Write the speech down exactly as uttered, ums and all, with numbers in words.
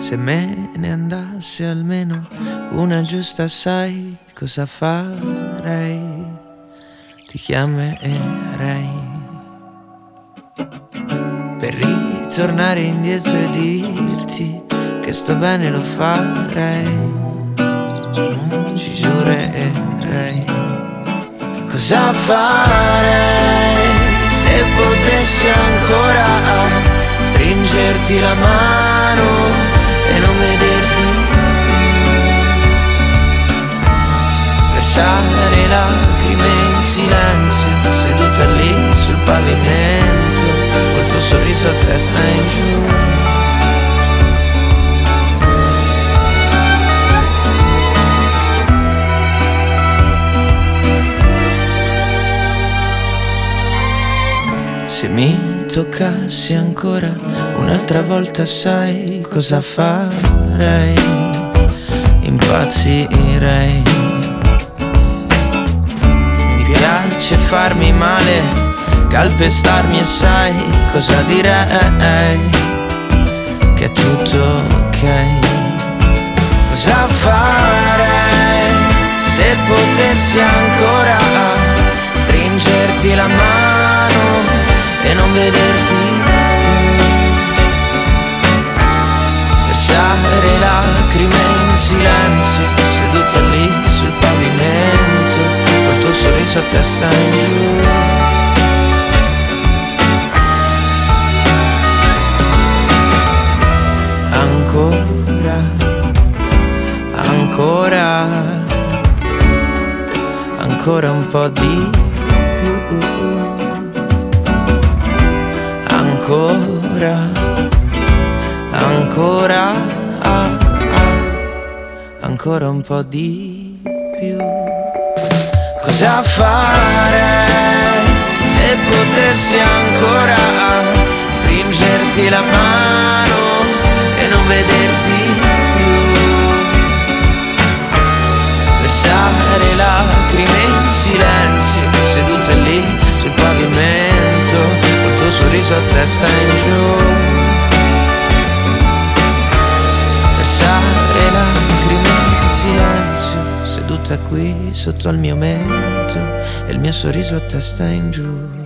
Se me ne andasse almeno una giusta, sai cosa farei? Ti chiamerei per ritornare indietro e dirti che sto bene, lo farei. Ci giurerei. Cosa farei se potessi ancora stringerti la mano e non vederti versare lacrime in silenzio, seduta lì sul pavimento, col tuo sorriso a testa in giù. Se mi toccassi ancora un'altra volta, sai cosa farei? Impazzirei. Mi piace farmi male, calpestarmi, e sai cosa direi? Che è tutto ok. Cosa farei se potessi ancora stringerti la mano e non vederti più, versare lacrime in silenzio, seduta lì sul pavimento, col tuo sorriso a testa in giù. Ancora, ancora, ancora un po' di più. Ancora, ancora, ah, ah, ancora un po' di più. Cosa farei se potessi ancora stringerti la mano e non vederti più, versare lacrime in silenzio, seduta lì sul pavimento, col tuo sorriso a testa in giù, versare lacrime in silenzio, seduta qui sotto al mio mento, e il mio sorriso a testa in giù.